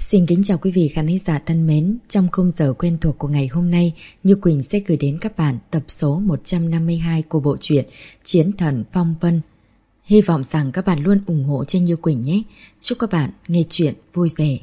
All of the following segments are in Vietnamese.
Xin kính chào quý vị khán giả thân mến. Trong khung giờ quen thuộc của ngày hôm nay, Như Quỳnh sẽ gửi đến các bạn tập số 152 của bộ truyện Chiến Thần Phong Vân. Hy vọng rằng các bạn luôn ủng hộ cho Như Quỳnh nhé. Chúc các bạn nghe chuyện vui vẻ.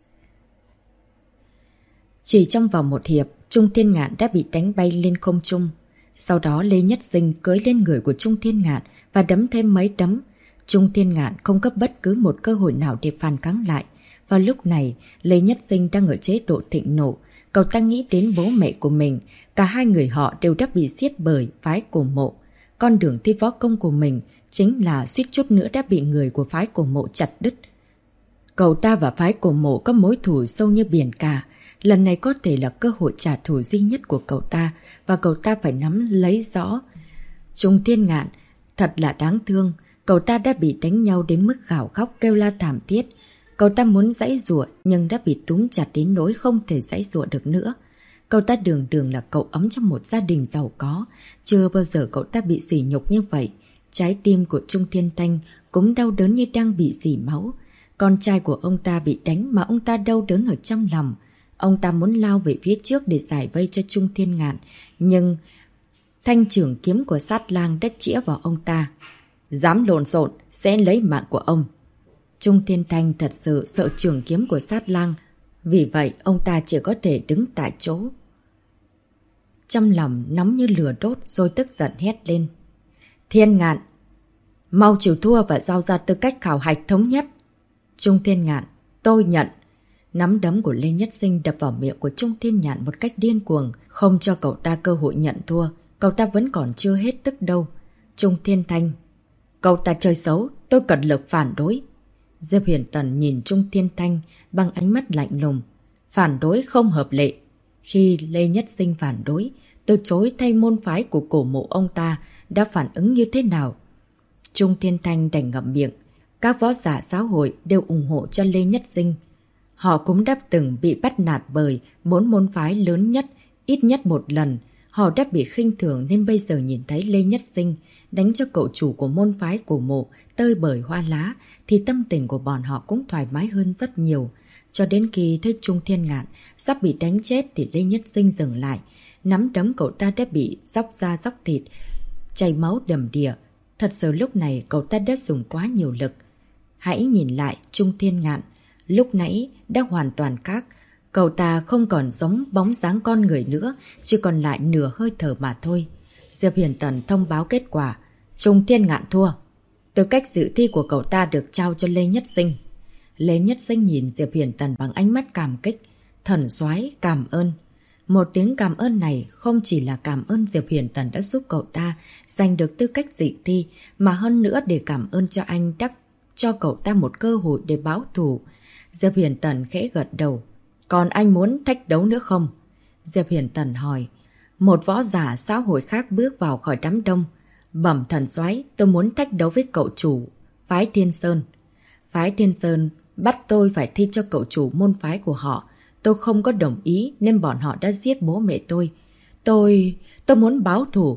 Chỉ trong vòng một hiệp, Trung Thiên Ngạn đã bị đánh bay lên không trung. Sau đó Lê Nhất Sinh cưỡi lên người của Trung Thiên Ngạn và đấm thêm mấy đấm. Trung Thiên Ngạn không cấp bất cứ một cơ hội nào để phản kháng lại. Vào lúc này, Lê Nhất Sinh đang ở chế độ thịnh nộ. Cậu ta nghĩ đến bố mẹ của mình. Cả hai người họ đều đã bị giết bởi phái Cổ Mộ. Con đường thi võ công của mình chính là suýt chút nữa đã bị người của phái Cổ Mộ chặt đứt. Cậu ta và phái Cổ Mộ có mối thù sâu như biển cả. Lần này có thể là cơ hội trả thù duy nhất của cậu ta và cậu ta phải nắm lấy rõ. Trung Thiên Ngạn thật là đáng thương. Cậu ta đã bị đánh nhau đến mức gào khóc kêu la thảm thiết. Cậu ta muốn giãy giụa nhưng đã bị túm chặt đến nỗi không thể giãy giụa được nữa. Cậu ta đường đường là cậu ấm trong một gia đình giàu có. Chưa bao giờ cậu ta bị sỉ nhục như vậy. Trái tim của Trung Thiên Thanh cũng đau đớn như đang bị rỉ máu. Con trai của ông ta bị đánh mà ông ta đau đớn ở trong lòng. Ông ta muốn lao về phía trước để giải vây cho Trung Thiên Ngạn. Nhưng thanh trường kiếm của Sát Lang đã chĩa vào ông ta. Dám lộn xộn sẽ lấy mạng của ông. Trung Thiên Thanh thật sự sợ trường kiếm của Sát Lang. Vì vậy ông ta chỉ có thể đứng tại chỗ. Trong lòng nóng như lửa đốt rồi tức giận hét lên. Thiên Ngạn, mau chịu thua và giao ra tư cách khảo hạch thống nhất. Trung Thiên Ngạn, tôi nhận. Nắm đấm của Lê Nhất Sinh đập vào miệng của Trung Thiên Ngạn một cách điên cuồng, không cho cậu ta cơ hội nhận thua. Cậu ta vẫn còn chưa hết tức đâu. Trung Thiên Thanh, cậu ta chơi xấu, tôi cật lực phản đối. Diệp Huyền Tần nhìn Trung Thiên Thanh bằng ánh mắt lạnh lùng. Phản đối không hợp lệ. Khi Lê Nhất Sinh phản đối, từ chối thay môn phái của Cổ Mộ ông ta đã phản ứng như thế nào? Trung Thiên Thanh đành ngậm miệng. Các võ giả xã hội đều ủng hộ cho Lê Nhất Sinh. Họ cũng đã từng bị bắt nạt bởi 4 môn phái lớn nhất, ít nhất một lần. Họ đã bị khinh thường nên bây giờ nhìn thấy Lê Nhất Sinh đánh cho cậu chủ của môn phái Cổ Mộ tơi bời hoa lá thì tâm tình của bọn họ cũng thoải mái hơn rất nhiều. Cho đến khi thấy Trung Thiên Ngạn sắp bị đánh chết thì Lê Nhất Sinh dừng lại. Nắm đấm cậu ta đã bị róc da róc thịt, chảy máu đầm đìa. Thật sự lúc này cậu ta đã dùng quá nhiều lực. Hãy nhìn lại Trung Thiên Ngạn. Lúc nãy đã hoàn toàn khác. Cậu ta không còn giống bóng dáng con người nữa, chỉ còn lại nửa hơi thở mà thôi. Diệp Huyền Tần thông báo kết quả. Trung Thiên Ngạn thua. Tư cách dự thi của cậu ta được trao cho Lê Nhất Sinh. Lê Nhất Sinh nhìn Diệp Huyền Tần bằng ánh mắt cảm kích. Thần soái cảm ơn. Một tiếng cảm ơn này không chỉ là cảm ơn Diệp Huyền Tần đã giúp cậu ta giành được tư cách dự thi, mà hơn nữa để cảm ơn cho anh đắc cho cậu ta một cơ hội để báo thù. Diệp Huyền Tần khẽ gật đầu. Còn anh muốn thách đấu nữa không? Diệp Huyền Tần hỏi. Một võ giả xã hội khác bước vào khỏi đám đông. Bẩm thần soái, tôi muốn thách đấu với cậu chủ phái Thiên Sơn. Phái Thiên Sơn bắt tôi phải thi cho cậu chủ môn phái của họ. Tôi không có đồng ý nên bọn họ đã giết bố mẹ tôi. Tôi muốn báo thù.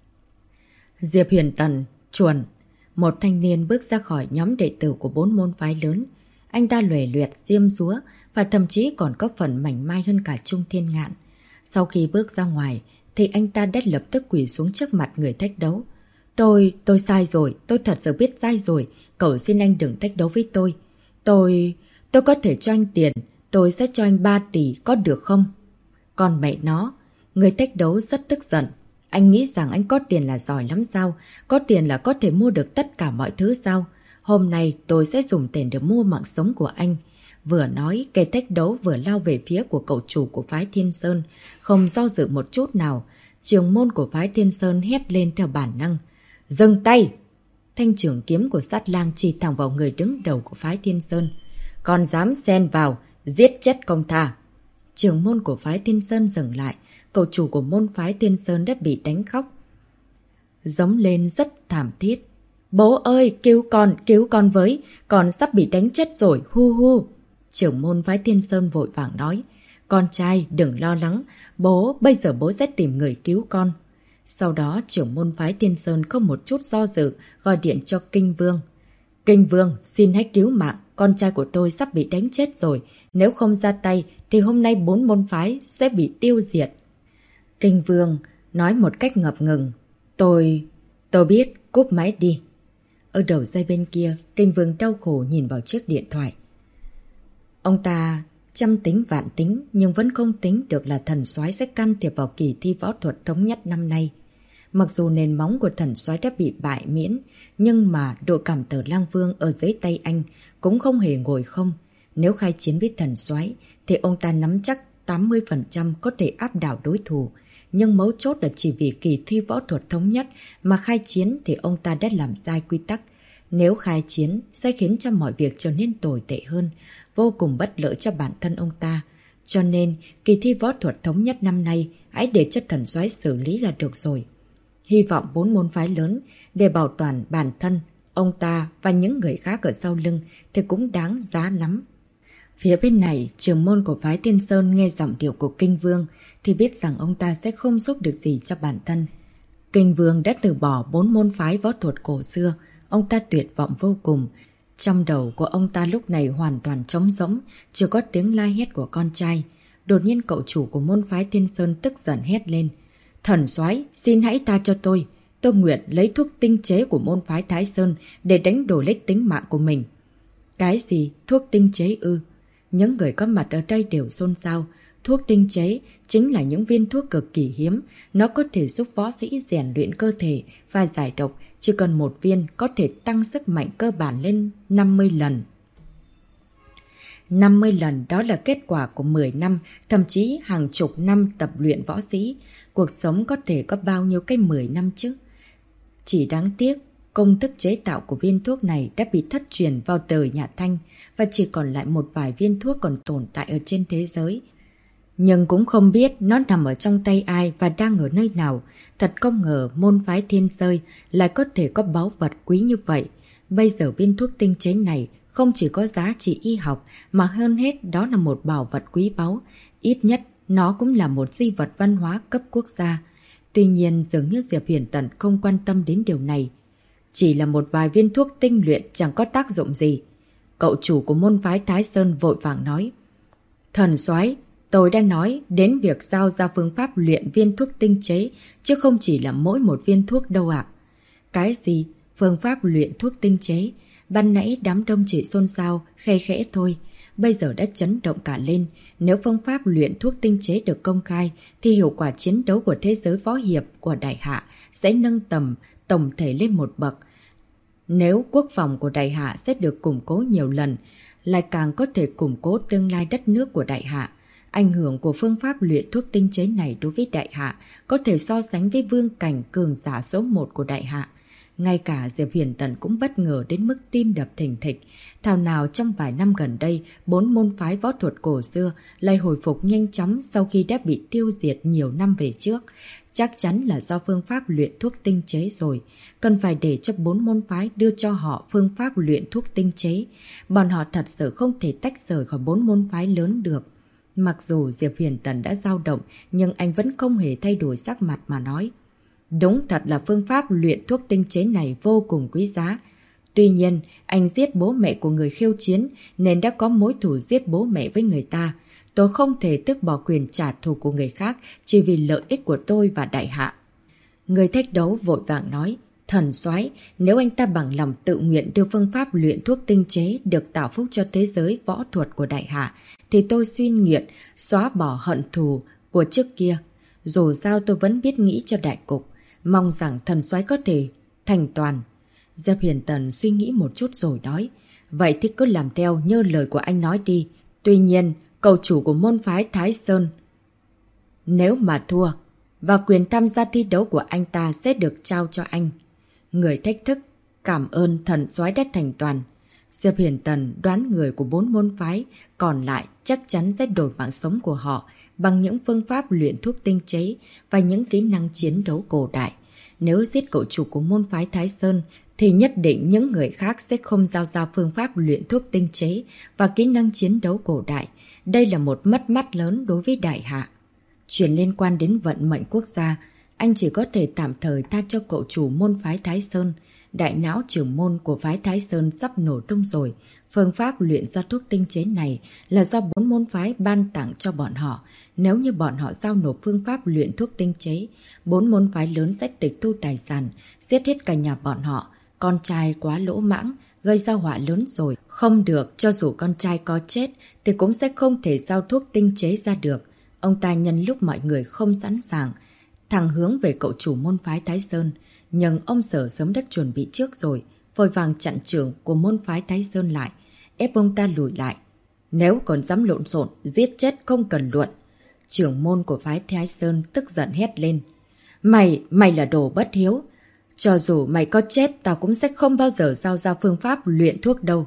Diệp Huyền Tần, chuẩn. Một thanh niên bước ra khỏi nhóm đệ tử của 4 môn phái lớn. Anh ta lòe loẹt, diêm dúa và thậm chí còn có phần mảnh mai hơn cả Trung Thiên Ngạn. Sau khi bước ra ngoài thì anh ta đã lập tức quỳ xuống trước mặt người thách đấu. Tôi sai rồi, tôi thật sự biết sai rồi. Cầu xin anh đừng thách đấu với tôi. Tôi có thể cho anh tiền. Tôi sẽ cho anh 3 tỷ, có được không? Còn mẹ nó, người thách đấu rất tức giận. Anh nghĩ rằng anh có tiền là giỏi lắm sao? Có tiền là có thể mua được tất cả mọi thứ sao? Hôm nay tôi sẽ dùng tiền để mua mạng sống của anh. Vừa nói, kẻ thách đấu vừa lao về phía của cậu chủ của phái Thiên Sơn, không do dự một chút nào. Trưởng môn của phái Thiên Sơn hét lên theo bản năng. Dừng tay! Thanh trường kiếm của Sát Lang chỉ thẳng vào người đứng đầu của phái Thiên Sơn. Còn dám xen vào, giết chết công tha. Trưởng môn của phái Thiên Sơn dừng lại. Cậu chủ của môn phái Thiên Sơn đã bị đánh khóc, giống lên rất thảm thiết. Bố ơi, cứu con với, con sắp bị đánh chết rồi, hu hu. Trưởng môn phái Thiên Sơn vội vàng nói. Con trai, đừng lo lắng, bây giờ bố sẽ tìm người cứu con. Sau đó trưởng môn phái Thiên Sơn không một chút do dự gọi điện cho Kinh Vương. Kinh Vương, xin hãy cứu mạng, con trai của tôi sắp bị đánh chết rồi. Nếu không ra tay thì hôm nay 4 môn phái sẽ bị tiêu diệt. Kinh Vương nói một cách ngập ngừng. Tôi biết, cúp máy đi. Ở đầu dây bên kia, Kinh Vương đau khổ nhìn vào chiếc điện thoại. Ông ta trăm tính vạn tính nhưng vẫn không tính được là thần soái sẽ can thiệp vào kỳ thi võ thuật thống nhất năm nay. Mặc dù nền móng của thần soái đã bị bại miễn, nhưng mà đội cảm tử Lang Vương ở dưới tay anh cũng không hề ngồi không. Nếu khai chiến với thần soái thì ông ta nắm chắc 80% có thể áp đảo đối thủ. Nhưng mấu chốt là chỉ vì kỳ thi võ thuật thống nhất mà khai chiến thì ông ta đã làm sai quy tắc. Nếu khai chiến sẽ khiến cho mọi việc trở nên tồi tệ hơn, vô cùng bất lợi cho bản thân ông ta. Cho nên, kỳ thi võ thuật thống nhất năm nay hãy để cho thần soái xử lý là được rồi. Hy vọng 4 môn phái lớn để bảo toàn bản thân, ông ta và những người khác ở sau lưng thì cũng đáng giá lắm. Phía bên này, trưởng môn của phái Tiên Sơn nghe giọng điệu của Kinh Vương thì biết rằng ông ta sẽ không giúp được gì cho bản thân. Kinh Vương đã từ bỏ 4 môn phái võ thuật cổ xưa, ông ta tuyệt vọng vô cùng. Trong đầu của ông ta lúc này hoàn toàn trống rỗng, chưa có tiếng la hét của con trai. Đột nhiên cậu chủ của môn phái Tiên Sơn tức giận hét lên. Thần soái, xin hãy tha cho tôi. Tôi nguyện lấy thuốc tinh chế của môn phái Thái Sơn để đánh đổi lấy tính mạng của mình. Cái gì? Thuốc tinh chế ư? Những người có mặt ở đây đều xôn xao. Thuốc tinh chế chính là những viên thuốc cực kỳ hiếm. Nó có thể giúp võ sĩ rèn luyện cơ thể và giải độc. Chỉ cần một viên có thể tăng sức mạnh cơ bản lên 50 lần. 50 lần đó là kết quả của 10 năm, thậm chí hàng chục năm tập luyện võ sĩ. Cuộc sống có thể có bao nhiêu cái 10 năm chứ? Chỉ đáng tiếc, công thức chế tạo của viên thuốc này đã bị thất truyền vào đời nhà Thanh và chỉ còn lại một vài viên thuốc còn tồn tại ở trên thế giới. Nhưng cũng không biết nó nằm ở trong tay ai và đang ở nơi nào. Thật không ngờ môn phái Thiên Sơi lại có thể có báu vật quý như vậy. Bây giờ viên thuốc tinh chế này không chỉ có giá trị y học mà hơn hết đó là một bảo vật quý báu. Ít nhất nó cũng là một di vật văn hóa cấp quốc gia. Tuy nhiên dường như Diệp Hiển Tần không quan tâm đến điều này. Chỉ là một vài viên thuốc tinh luyện chẳng có tác dụng gì. Cậu chủ của môn phái Thái Sơn vội vàng nói. Thần soái, tôi đã nói đến việc giao ra phương pháp luyện viên thuốc tinh chế, chứ không chỉ là mỗi một viên thuốc đâu ạ. Cái gì? Phương pháp luyện thuốc tinh chế? Ban nãy đám đông chỉ xôn xao, khe khẽ thôi. Bây giờ đã chấn động cả lên. Nếu phương pháp luyện thuốc tinh chế được công khai, thì hiệu quả chiến đấu của thế giới võ hiệp của Đại Hạ sẽ nâng tầm tổng thể lên một bậc. Nếu quốc phòng của Đại Hạ sẽ được củng cố nhiều lần, lại càng có thể củng cố tương lai đất nước của Đại Hạ. Ảnh hưởng của phương pháp luyện thuốc tinh chế này đối với Đại Hạ có thể so sánh với vương cảnh cường giả số 1 của Đại Hạ. Ngay cả Diệp Hiển Tần cũng bất ngờ đến mức tim đập thình thịch. Thảo nào trong vài năm gần đây, 4 môn phái võ thuật cổ xưa lại hồi phục nhanh chóng sau khi đã bị tiêu diệt nhiều năm về trước. Chắc chắn là do phương pháp luyện thuốc tinh chế rồi. Cần phải để cho 4 môn phái đưa cho họ phương pháp luyện thuốc tinh chế. Bọn họ thật sự không thể tách rời khỏi 4 môn phái lớn được. Mặc dù Diệp Hiển Tần đã dao động, nhưng anh vẫn không hề thay đổi sắc mặt mà nói. Đúng thật là phương pháp luyện thuốc tinh chế này vô cùng quý giá. Tuy nhiên, anh giết bố mẹ của người khiêu chiến nên đã có mối thù giết bố mẹ với người ta. Tôi không thể tước bỏ quyền trả thù của người khác chỉ vì lợi ích của tôi và Đại Hạ. Người thách đấu vội vàng nói, thần soái, nếu anh ta bằng lòng tự nguyện đưa phương pháp luyện thuốc tinh chế được tạo phúc cho thế giới võ thuật của Đại Hạ, thì tôi xuyên nguyện xóa bỏ hận thù của trước kia. Dù sao tôi vẫn biết nghĩ cho đại cục, mong rằng thần soái có thể thành toàn. Diệp Hiển Tần suy nghĩ một chút rồi nói, vậy thì cứ làm theo như lời của anh nói đi. Tuy nhiên, cầu chủ của môn phái Thái Sơn, nếu mà thua, và quyền tham gia thi đấu của anh ta sẽ được trao cho anh. Người thách thức, cảm ơn thần soái đã thành toàn. Diệp Hiển Tần đoán người của 4 môn phái còn lại chắc chắn sẽ đổi mạng sống của họ bằng những phương pháp luyện thuốc tinh chế và những kỹ năng chiến đấu cổ đại. Nếu giết cậu chủ của môn phái Thái Sơn thì nhất định những người khác sẽ không giao ra phương pháp luyện thuốc tinh chế và kỹ năng chiến đấu cổ đại. Đây là một mất mát lớn đối với Đại Hạ. Chuyện liên quan đến vận mệnh quốc gia, anh chỉ có thể tạm thời tha cho cậu chủ môn phái Thái Sơn. đại não trưởng môn của phái Thái Sơn sắp nổ tung rồi. Phương pháp luyện ra thuốc tinh chế này là do 4 môn phái ban tặng cho bọn họ. Nếu như bọn họ giao nộp phương pháp luyện thuốc tinh chế, 4 môn phái lớn sẽ tịch thu tài sản, giết hết cả nhà bọn họ. Con trai quá lỗ mãng, gây ra họa lớn rồi. Không được, cho dù con trai có chết thì cũng sẽ không thể giao thuốc tinh chế ra được. Ông ta nhân lúc mọi người không sẵn sàng, thẳng hướng về cậu chủ môn phái Thái Sơn. Nhưng ông Sở sớm đã chuẩn bị trước rồi, vội vàng chặn trưởng của môn phái Thái Sơn lại, ép ông ta lùi lại. Nếu còn dám lộn xộn, giết chết không cần luận. Trưởng môn của phái Thái Sơn tức giận hét lên. Mày là đồ bất hiếu. Cho dù mày có chết, tao cũng sẽ không bao giờ giao ra phương pháp luyện thuốc đâu.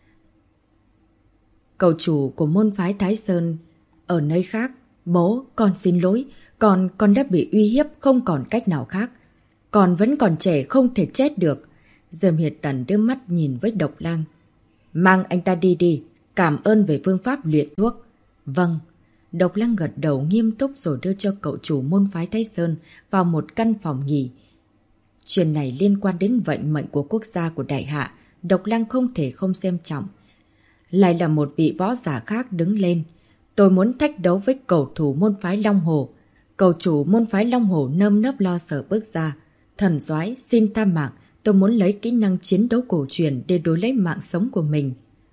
Cậu chủ của môn phái Thái Sơn ở nơi khác. Bố, con xin lỗi. Con đã bị uy hiếp không còn cách nào khác. Con vẫn còn trẻ không thể chết được. Diêm Hiệt Tần đưa mắt nhìn với Độc Lang. Mang anh ta đi đi. Cảm ơn về phương pháp luyện thuốc. Vâng. Độc Lang gật đầu nghiêm túc rồi đưa cho cậu chủ môn phái Thái Sơn vào một căn phòng nghỉ. Chuyện này liên quan đến vận mệnh của quốc gia của Đại Hạ. Độc Lang không thể không xem trọng. Lại là một vị võ giả khác đứng lên. Tôi muốn thách đấu với cầu thủ môn phái Long Hồ. Cầu chủ môn phái Long Hồ nơm nớp lo sợ bước ra. Thần soái xin tha mạng, tôi muốn lấy kỹ năng chiến đấu cổ truyền để đối lấy mạng sống của mình.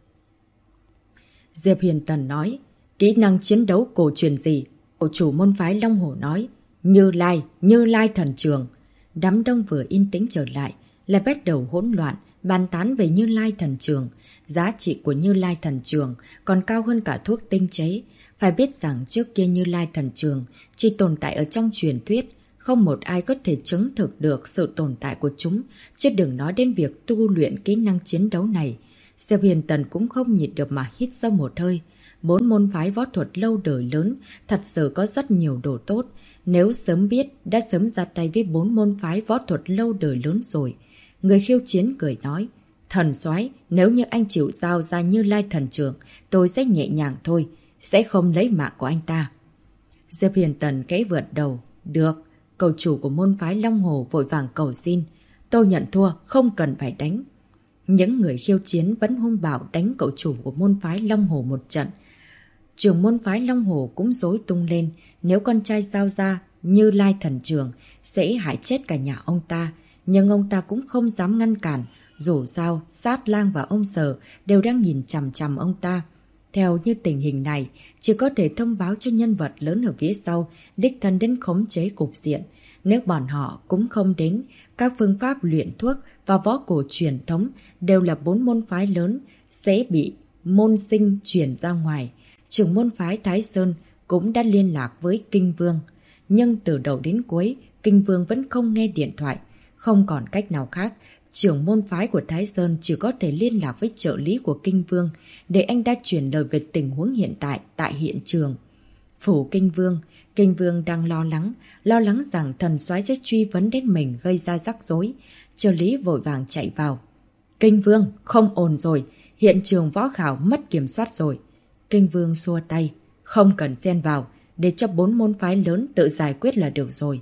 Diệp Hiền Tần nói, kỹ năng chiến đấu cổ truyền gì? Cầu chủ môn phái Long Hồ nói, Như Lai thần trường. Đám đông vừa yên tĩnh trở lại bắt đầu hỗn loạn, bàn tán về Như Lai thần trường. Giá trị của Như Lai thần trường còn cao hơn cả thuốc tinh chế. Phải biết rằng trước kia Như Lai thần trường chỉ tồn tại ở trong truyền thuyết, không một ai có thể chứng thực được sự tồn tại của chúng, chứ đừng nói đến việc tu luyện kỹ năng chiến đấu này. Diệp Hiền Tần cũng không nhịn được mà hít sâu một hơi. 4 môn phái võ thuật lâu đời lớn thật sự có rất nhiều đồ tốt. Nếu sớm biết, đã sớm ra tay với 4 môn phái võ thuật lâu đời lớn rồi. Người khiêu chiến cười nói, thần soái, nếu như anh chịu giao ra Như Lai thần trường, tôi sẽ nhẹ nhàng thôi, sẽ không lấy mạng của anh ta. Diệp Hiền Tần kẽ vượt đầu, được. Cầu chủ của môn phái Long Hồ vội vàng cầu xin, tôi nhận thua, không cần phải đánh. Những người khiêu chiến vẫn hung bạo đánh cậu chủ của môn phái Long Hồ một trận. Trưởng môn phái Long Hồ cũng rối tung lên, nếu con trai giao ra Như Lai thần trường sẽ hại chết cả nhà ông ta, nhưng ông ta cũng không dám ngăn cản, dù sao Sát Lang và ông Sở đều đang nhìn chằm chằm ông ta. Theo như tình hình này, chỉ có thể thông báo cho nhân vật lớn ở phía sau, đích thân đến khống chế cục diện. Nếu bọn họ cũng không đến, các phương pháp luyện thuốc và võ cổ truyền thống đều là 4 môn phái lớn, sẽ bị môn sinh chuyển ra ngoài. Trưởng môn phái Thái Sơn cũng đã liên lạc với Kinh Vương. Nhưng từ đầu đến cuối, Kinh Vương vẫn không nghe điện thoại. Không còn cách nào khác, trưởng môn phái của Thái Sơn chỉ có thể liên lạc với trợ lý của Kinh Vương để anh ta truyền lời về tình huống hiện tại tại hiện trường. Phủ Kinh Vương đang lo lắng rằng thần soái sẽ truy vấn đến mình gây ra rắc rối. Trợ lý vội vàng chạy vào. Kinh Vương, không ổn rồi, hiện trường võ khảo mất kiểm soát rồi. Kinh Vương xua tay, không cần xen vào, để cho 4 môn phái lớn tự giải quyết là được rồi.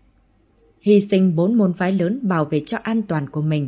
Hy sinh 4 môn phái lớn bảo vệ cho an toàn của mình.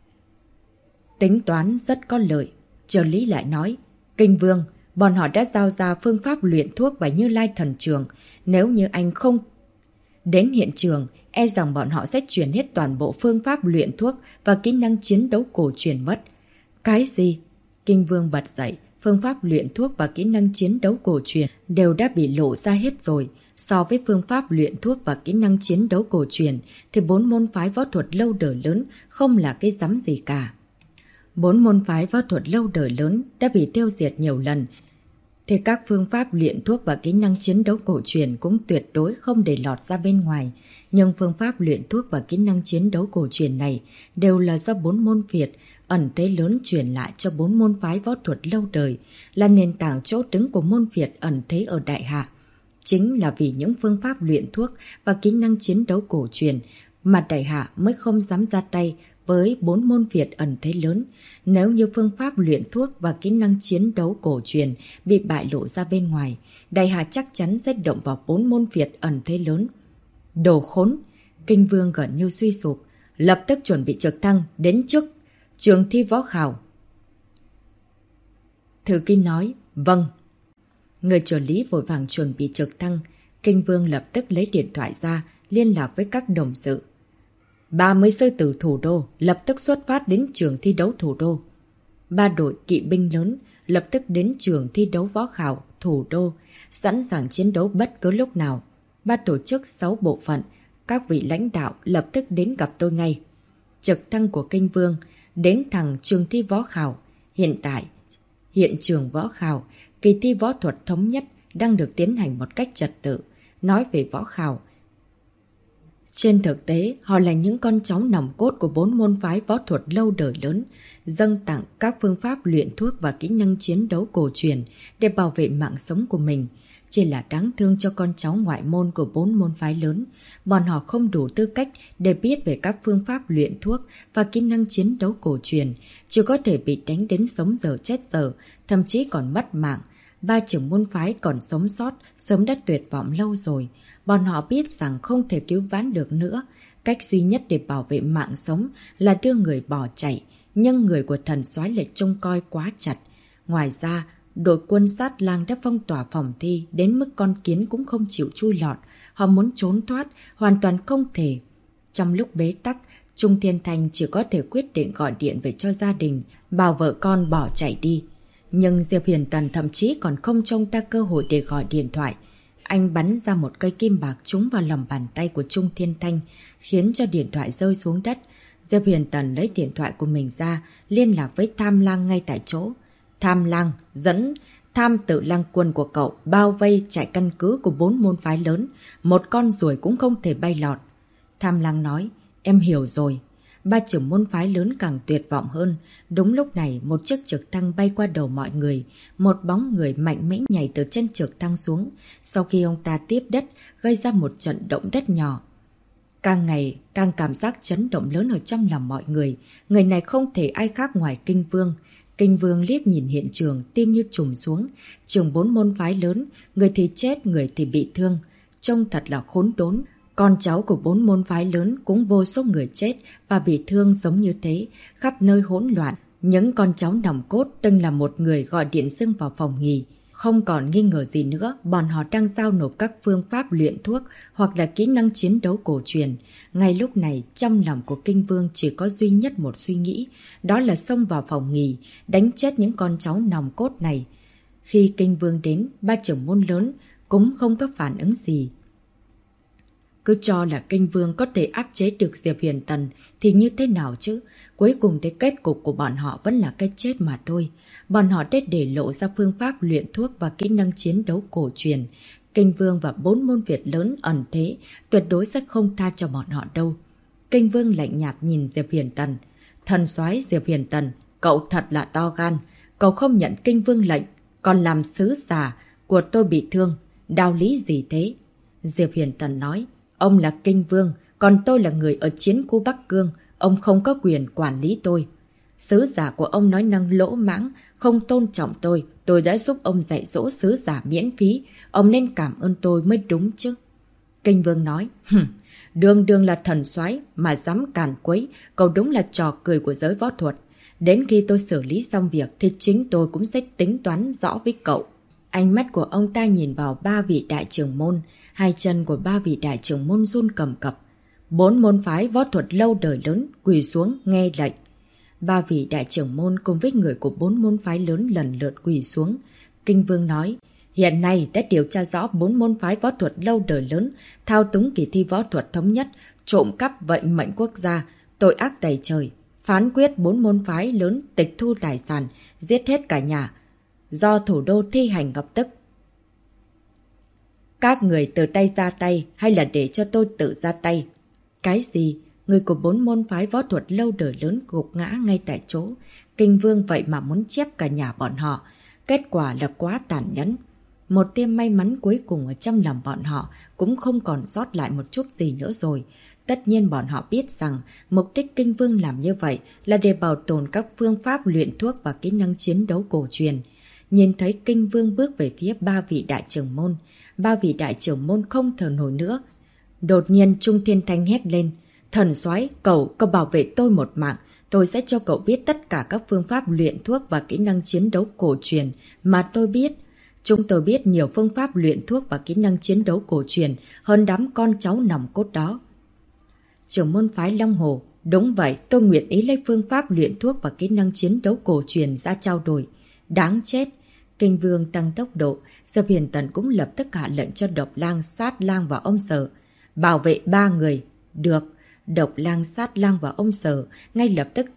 Tính toán rất có lợi. Trợ lý lại nói, Kinh Vương, bọn họ đã giao ra phương pháp luyện thuốc và Như Lai thần trường. Nếu như anh không đến hiện trường, e rằng bọn họ sẽ chuyển hết toàn bộ phương pháp luyện thuốc và kỹ năng chiến đấu cổ truyền mất. Cái gì? Kinh Vương bật dậy, phương pháp luyện thuốc và kỹ năng chiến đấu cổ truyền đều đã bị lộ ra hết rồi. So với phương pháp luyện thuốc và kỹ năng chiến đấu cổ truyền thì 4 môn phái võ thuật lâu đời lớn không là cái rắm gì cả. 4 môn phái võ thuật lâu đời lớn đã bị tiêu diệt nhiều lần, thì các phương pháp luyện thuốc và kỹ năng chiến đấu cổ truyền cũng tuyệt đối không để lọt ra bên ngoài. Nhưng phương pháp luyện thuốc và kỹ năng chiến đấu cổ truyền này đều là do 4 môn Việt ẩn thế lớn truyền lại cho 4 môn phái võ thuật lâu đời, là nền tảng chỗ đứng của môn Việt ẩn thế ở Đại Hạ. Chính là vì những phương pháp luyện thuốc và kỹ năng chiến đấu cổ truyền mà Đại Hạ mới không dám ra tay với 4 môn Việt ẩn thế lớn. Nếu như phương pháp luyện thuốc và kỹ năng chiến đấu cổ truyền bị bại lộ ra bên ngoài, Đại Hạ chắc chắn sẽ động vào 4 môn Việt ẩn thế lớn. Đồ khốn! Kinh Vương gần như suy sụp. lập tức chuẩn bị trực thăng đến trước trường thi võ khảo. Thư ký nói, vâng. Người trợ lý vội vàng chuẩn bị trực thăng. Kinh Vương lập tức lấy điện thoại ra, liên lạc với các đồng sự. 30 sư tử thủ đô lập tức xuất phát đến trường thi đấu thủ đô. 3 đội kỵ binh lớn lập tức đến trường thi đấu võ khảo thủ đô, sẵn sàng chiến đấu bất cứ lúc nào. 3 tổ chức 6 bộ phận, các vị lãnh đạo lập tức đến gặp tôi ngay. Trực thăng của Kinh Vương đến thẳng trường thi võ khảo. Hiện tại, hiện trường võ khảo, kỳ thi võ thuật thống nhất đang được tiến hành một cách trật tự. Nói về võ khảo, trên thực tế, họ là những con cháu nòng cốt của 4 môn phái võ thuật lâu đời lớn, dâng tặng các phương pháp luyện thuốc và kỹ năng chiến đấu cổ truyền để bảo vệ mạng sống của mình. Chỉ là đáng thương cho con cháu ngoại môn của 4 môn phái lớn, bọn họ không đủ tư cách để biết về các phương pháp luyện thuốc và kỹ năng chiến đấu cổ truyền, chỉ có thể bị đánh đến sống giờ chết giờ, thậm chí còn mất mạng. 3 trưởng môn phái còn sống sót, sớm đã tuyệt vọng lâu rồi. Bọn họ biết rằng không thể cứu vãn được nữa. Cách duy nhất để bảo vệ mạng sống là đưa người bỏ chạy, nhưng người của thần soái lại trông coi quá chặt. Ngoài ra, đội quân sát lang đã phong tỏa phòng thi đến mức con kiến cũng không chịu chui lọt. Họ muốn trốn thoát, hoàn toàn không thể. Trong lúc bế tắc, Trung Thiên Thanh chỉ có thể quyết định gọi điện về cho gia đình, bảo vợ con bỏ chạy đi. Nhưng Diệp Huyền Tần thậm chí còn không trông ta cơ hội để gọi điện thoại. Anh bắn ra một cây kim bạc trúng vào lòng bàn tay của Trung Thiên Thanh, khiến cho điện thoại rơi xuống đất. Diệp Huyền Tần lấy điện thoại của mình ra, liên lạc với Tham Lang ngay tại chỗ. Tham Lang dẫn Tham Tự Lang quân của cậu bao vây chạy căn cứ của 4 môn phái lớn, một con ruồi cũng không thể bay lọt. Tham Lang nói, em hiểu rồi. 3 trưởng môn phái lớn càng tuyệt vọng hơn. Đúng lúc này, một chiếc trực thăng bay qua đầu mọi người. Một bóng người mạnh mẽ nhảy từ chân trực thăng xuống. Sau khi ông ta tiếp đất, gây ra một trận động đất nhỏ. Càng ngày, càng cảm giác chấn động lớn ở trong lòng mọi người. Người này không thể ai khác ngoài Kinh Vương. Kinh Vương liếc nhìn hiện trường, tim như trùng xuống. Trường 4 môn phái lớn, người thì chết, người thì bị thương. Trông thật là khốn đốn. Con cháu của 4 môn phái lớn cũng vô số người chết và bị thương giống như thế, khắp nơi hỗn loạn. Những con cháu nòng cốt từng là một người gọi điện xưng vào phòng nghỉ. Không còn nghi ngờ gì nữa, bọn họ đang giao nộp các phương pháp luyện thuốc hoặc là kỹ năng chiến đấu cổ truyền. Ngay lúc này, trong lòng của Kinh Vương chỉ có duy nhất một suy nghĩ, đó là xông vào phòng nghỉ, đánh chết những con cháu nòng cốt này. Khi Kinh Vương đến, 3 trưởng môn lớn cũng không có phản ứng gì. Cứ cho là Kinh Vương có thể áp chế được Diệp Huyền Tần thì như thế nào chứ? Cuối cùng thì kết cục của bọn họ vẫn là cái chết mà thôi. Bọn họ đã để lộ ra phương pháp luyện thuốc và kỹ năng chiến đấu cổ truyền. Kinh Vương và 4 môn Việt lớn ẩn thế tuyệt đối sẽ không tha cho bọn họ đâu. Kinh Vương lạnh nhạt nhìn Diệp Huyền Tần. Thần soái Diệp Huyền Tần, cậu thật là to gan. Cậu không nhận Kinh Vương lệnh, còn làm sứ giả của tôi bị thương. Đạo lý gì thế? Diệp Huyền Tần nói. Ông là Kinh Vương, còn tôi là người ở chiến khu Bắc Cương. Ông không có quyền quản lý tôi. Sứ giả của ông nói năng lỗ mãng, không tôn trọng tôi. Tôi đã giúp ông dạy dỗ sứ giả miễn phí. Ông nên cảm ơn tôi mới đúng chứ. Kinh Vương nói, đường đường là thần soái mà dám càn quấy, cậu đúng là trò cười của giới võ thuật. Đến khi tôi xử lý xong việc thì chính tôi cũng sẽ tính toán rõ với cậu. Ánh mắt của ông ta nhìn vào 3 vị đại trưởng môn, hai chân của 3 vị đại trưởng môn run cầm cập. 4 môn phái võ thuật lâu đời lớn quỳ xuống nghe lệnh. 3 vị đại trưởng môn cùng với người của 4 môn phái lớn lần lượt quỳ xuống. Kinh Vương nói, hiện nay đã điều tra rõ 4 môn phái võ thuật lâu đời lớn, thao túng kỳ thi võ thuật thống nhất, trộm cắp vận mệnh quốc gia, tội ác tày trời. Phán quyết 4 môn phái lớn tịch thu tài sản, giết hết cả nhà. Do thủ đô thi hành lập tức. Các người tự tay ra tay hay là để cho tôi tự ra tay? Cái gì? Người của 4 môn phái võ thuật lâu đời lớn gục ngã ngay tại chỗ. Kinh Vương vậy mà muốn chép cả nhà bọn họ. Kết quả là quá tàn nhẫn. Một tia may mắn cuối cùng ở trong lòng bọn họ cũng không còn sót lại một chút gì nữa rồi. Tất nhiên bọn họ biết rằng mục đích Kinh Vương làm như vậy là để bảo tồn các phương pháp luyện thuốc và kỹ năng chiến đấu cổ truyền. Nhìn thấy Kinh Vương bước về phía 3 vị đại trưởng môn. 3 vị đại trưởng môn không thở nổi nữa. Đột nhiên Trung Thiên Thanh hét lên. Thần soái, cậu bảo vệ tôi một mạng. Tôi sẽ cho cậu biết tất cả các phương pháp luyện thuốc và kỹ năng chiến đấu cổ truyền mà tôi biết. Chúng tôi biết nhiều phương pháp luyện thuốc và kỹ năng chiến đấu cổ truyền hơn đám con cháu nòng cốt đó. Trưởng môn phái Long Hồ, đúng vậy, tôi nguyện ý lấy phương pháp luyện thuốc và kỹ năng chiến đấu cổ truyền ra trao đổi. Đáng chết! Kinh Vương tăng tốc độ, Diệp Hiền Tần cũng lập tức hạ lệnh cho Độc Lang, Sát Lang và ông Sở. Bảo vệ 3 người. Được, Độc Lang, Sát Lang và ông Sở ngay lập tức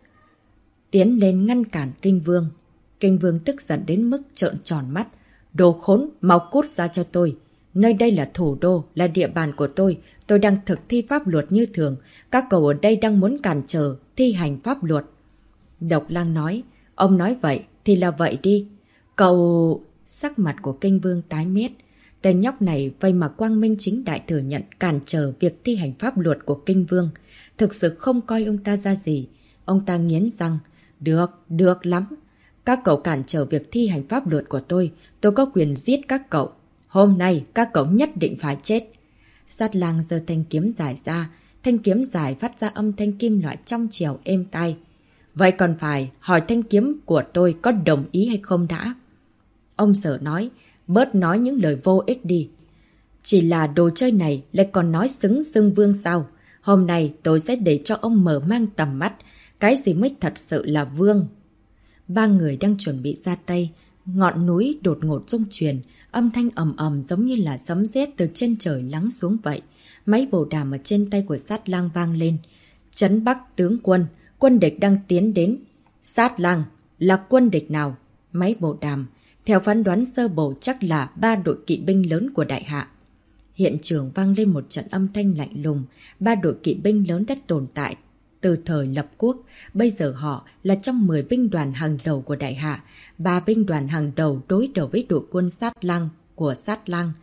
tiến lên ngăn cản Kinh Vương. Kinh Vương tức giận đến mức trợn tròn mắt. Đồ khốn, mau cút ra cho tôi. Nơi đây là thủ đô, là địa bàn của tôi đang thực thi pháp luật như thường. Các cậu ở đây đang muốn cản trở, thi hành pháp luật. Độc Lang nói, ông nói vậy thì là vậy đi. Cậu... Sắc mặt của Kinh Vương tái mét. Tên nhóc này vậy mà quang minh chính đại thừa nhận cản trở việc thi hành pháp luật của Kinh Vương. Thực sự không coi ông ta ra gì. Ông ta nghiến răng. Được lắm. Các cậu cản trở việc thi hành pháp luật của tôi có quyền giết các cậu. Hôm nay các cậu nhất định phải chết. Sát Lang giơ thanh kiếm dài ra. Thanh kiếm dài phát ra âm thanh kim loại trong trẻo êm tai. Vậy còn phải hỏi thanh kiếm của tôi có đồng ý hay không đã? Ông Sở nói, bớt nói những lời vô ích đi. Chỉ là đồ chơi này lại còn nói xưng vương sao? Hôm nay tôi sẽ để cho ông mở mang tầm mắt. Cái gì mới thật sự là vương? 3 người đang chuẩn bị ra tay. Ngọn núi đột ngột rung chuyển, âm thanh ầm ầm giống như là sấm sét từ trên trời lắng xuống vậy. Máy bổ đàm ở trên tay của Sát Lang vang lên. Trấn Bắc tướng quân, quân địch đang tiến đến. Sát Lang, là quân địch nào? Máy bổ đàm. Theo phán đoán sơ bộ chắc là 3 đội kỵ binh lớn của đại hạ. Hiện trường vang lên một trận âm thanh lạnh lùng. 3 đội kỵ binh lớn đã tồn tại từ thời lập quốc. Bây giờ họ là trong 10 binh đoàn hàng đầu của đại hạ. 3 binh đoàn hàng đầu đối đầu với đội quân Sát Lang của Sát Lang.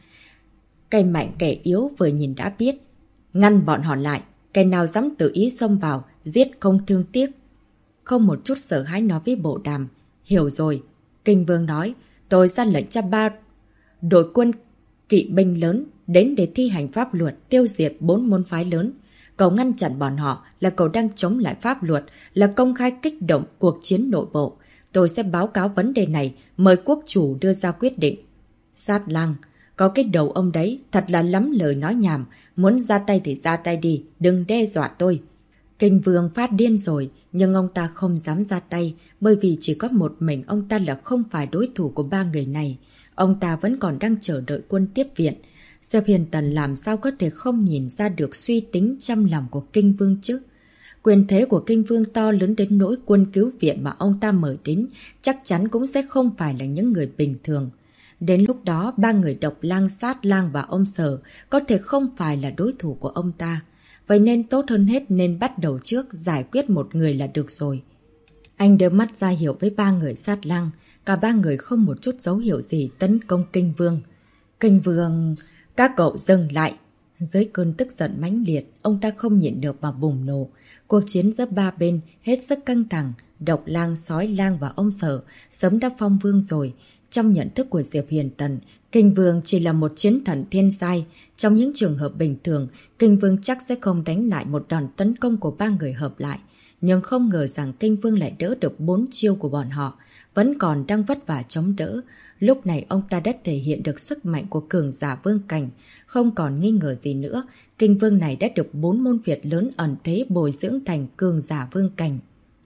Kẻ mạnh kẻ yếu vừa nhìn đã biết. Ngăn bọn họ lại. Kẻ nào dám tự ý xông vào, giết không thương tiếc. Không một chút sợ hãi nói với bộ đàm. Hiểu rồi. Kinh Vương nói. Tôi ra lệnh cho 3 đội quân kỵ binh lớn đến để thi hành pháp luật, tiêu diệt 4 môn phái lớn. Cậu ngăn chặn bọn họ là cậu đang chống lại pháp luật, là công khai kích động cuộc chiến nội bộ. Tôi sẽ báo cáo vấn đề này, mời quốc chủ đưa ra quyết định. Sát Lang, có cái đầu ông đấy, thật là lắm lời nói nhảm. Muốn ra tay thì ra tay đi, đừng đe dọa tôi. Kinh Vương phát điên rồi, nhưng ông ta không dám ra tay, bởi vì chỉ có một mình ông ta là không phải đối thủ của 3 người này. Ông ta vẫn còn đang chờ đợi quân tiếp viện. Diệp Hiền Tần làm sao có thể không nhìn ra được suy tính trong lòng của Kinh Vương chứ? Quyền thế của Kinh Vương to lớn đến nỗi quân cứu viện mà ông ta mời đến chắc chắn cũng sẽ không phải là những người bình thường. Đến lúc đó, 3 người Độc Lang, Sát Lang và ông Sở có thể không phải là đối thủ của ông ta. Vậy nên tốt hơn hết nên bắt đầu trước giải quyết một người là được rồi. Anh đưa mắt ra hiệu với 3 người Sát Lang. Cả 3 người không một chút dấu hiệu gì tấn công Kinh Vương. Kinh Vương... Các cậu dừng lại. Dưới cơn tức giận mãnh liệt, ông ta không nhịn được mà bùng nổ. Cuộc chiến giữa 3 bên hết sức căng thẳng. Độc Lang, Sói Lang và ông Sở sớm đã phong vương rồi. Trong nhận thức của Diệp Hiền Tần, Kinh Vương chỉ là một chiến thần thiên giai. Trong những trường hợp bình thường, Kinh Vương chắc sẽ không đánh lại một đòn tấn công của 3 người hợp lại. Nhưng không ngờ rằng Kinh Vương lại đỡ được 4 chiêu của bọn họ. Vẫn còn đang vất vả chống đỡ. Lúc này ông ta đã thể hiện được sức mạnh của cường giả vương cảnh. Không còn nghi ngờ gì nữa, Kinh Vương này đã được 4 môn Việt lớn ẩn thế bồi dưỡng thành cường giả vương cảnh.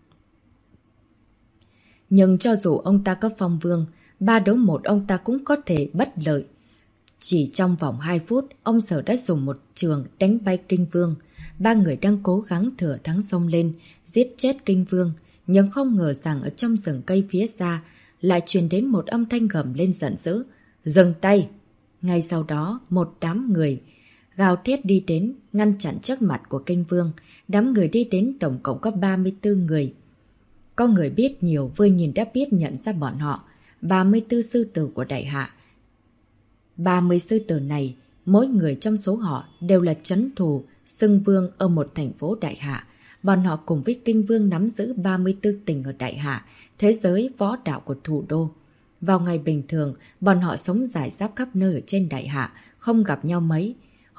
Nhưng cho dù ông ta có phong vương, 3 đấu 1 ông ta cũng có thể bất lợi. Chỉ trong vòng 2 phút, ông Sở đã dùng một trường đánh bay Kinh Vương. 3 người đang cố gắng thừa thắng xông lên, giết chết Kinh Vương. Nhưng không ngờ rằng ở trong rừng cây phía xa lại truyền đến một âm thanh gầm lên giận dữ. Dừng tay! Ngay sau đó, một đám người gào thét đi đến, ngăn chặn trước mặt của Kinh Vương. Đám người đi đến tổng cộng có 34 người. Có người biết nhiều vừa nhìn đã biết nhận ra bọn họ. 34 sư tử của đại hạ. 30 sư tử này, mỗi người trong số họ đều là trấn thủ, xưng vương ở một thành phố đại hạ. Bọn họ cùng với Kinh Vương nắm giữ 34 tỉnh ở đại hạ, thế giới võ đạo của thủ đô. Vào ngày bình thường, bọn họ sống rải rác khắp nơi ở trên đại hạ, không gặp nhau mấy.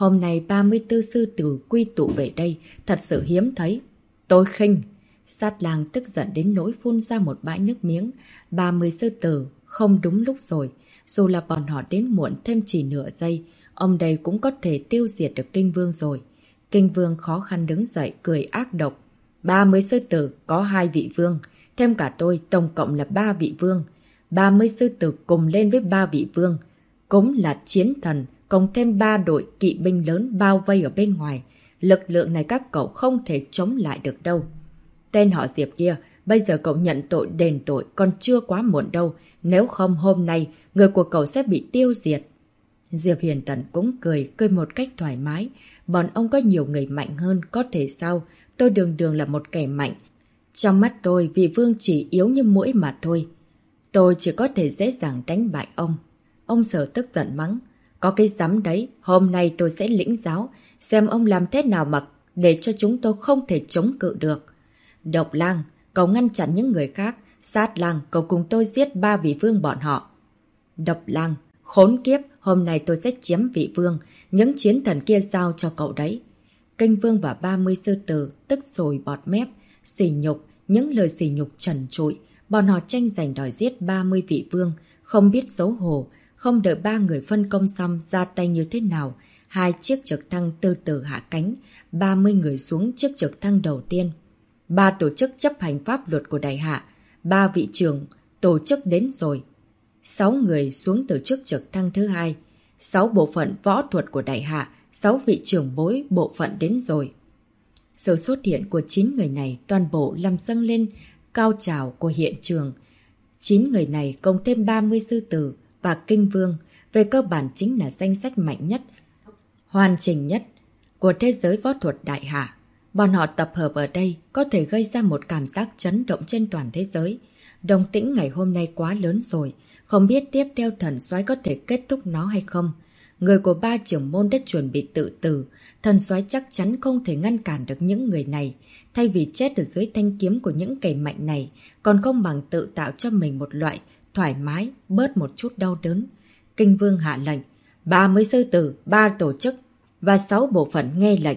Hôm nay 34 sư tử quy tụ về đây, thật sự hiếm thấy. Tôi khinh. Sát lang tức giận đến nỗi phun ra một bãi nước miếng. 30 sư tử, không đúng lúc rồi. Dù là bọn họ đến muộn thêm chỉ nửa giây, ông đây cũng có thể tiêu diệt được Kinh Vương rồi. Kinh Vương khó khăn đứng dậy, cười ác độc. 30 sư tử, có 2 vị vương. Thêm cả tôi, tổng cộng là 3 vị vương. 30 sư tử cùng lên với 3 vị vương. Cũng là chiến thần, cộng thêm 3 đội kỵ binh lớn bao vây ở bên ngoài. Lực lượng này các cậu không thể chống lại được đâu. Tên họ Diệp kia, bây giờ cậu nhận tội đền tội còn chưa quá muộn đâu. Nếu không hôm nay, người của cậu sẽ bị tiêu diệt. Diệp Huyền Tần cũng cười một cách thoải mái. Bọn ông có nhiều người mạnh hơn, có thể sao? Tôi đường đường là một kẻ mạnh. Trong mắt tôi, vị vương chỉ yếu như muỗi mà thôi. Tôi chỉ có thể dễ dàng đánh bại ông. Ông Sở tức giận mắng. Có cái rắm đấy, hôm nay tôi sẽ lĩnh giáo, xem ông làm thế nào mà để cho chúng tôi không thể chống cự được. Độc Lang, cậu ngăn chặn những người khác. Sát Lang, cậu cùng tôi giết 3 vị vương bọn họ. Độc Lang, khốn kiếp, hôm nay tôi sẽ chiếm vị vương. Những chiến thần kia giao cho cậu đấy. Kinh Vương và 30 sư tử tức sôi bọt mép, sỉ nhục, những lời sỉ nhục trần trụi. Bọn họ tranh giành đòi giết 30 vị vương, không biết xấu hổ. Không đợi 3 người phân công xong ra tay như thế nào. 2 chiếc trực thăng từ từ hạ cánh, 30 người xuống chiếc trực thăng đầu tiên. 3 tổ chức chấp hành pháp luật của Đại Hạ, 3 vị trưởng tổ chức đến rồi. 6 người xuống từ chiếc trực thăng thứ 2, 6 bộ phận võ thuật của Đại Hạ, 6 vị trưởng bối bộ phận đến rồi. Sự xuất hiện của 9 người này toàn bộ làm dâng lên cao trào của hiện trường. 9 người này cộng thêm 30 sư tử và Kinh Vương, về cơ bản chính là danh sách mạnh nhất, hoàn chỉnh nhất của thế giới võ thuật Đại Hạ. Bọn họ tập hợp ở đây có thể gây ra một cảm giác chấn động trên toàn thế giới. Động tĩnh ngày hôm nay quá lớn rồi, không biết tiếp theo thần soái có thể kết thúc nó hay không. Người của 3 trưởng môn đã chuẩn bị tự tử, thần soái chắc chắn không thể ngăn cản được những người này. Thay vì chết ở dưới thanh kiếm của những kẻ mạnh này, còn không bằng tự tạo cho mình một loại thoải mái, bớt một chút đau đớn. Kinh Vương hạ lệnh, 30 sư tử, 3 tổ chức và 6 bộ phận nghe lệnh.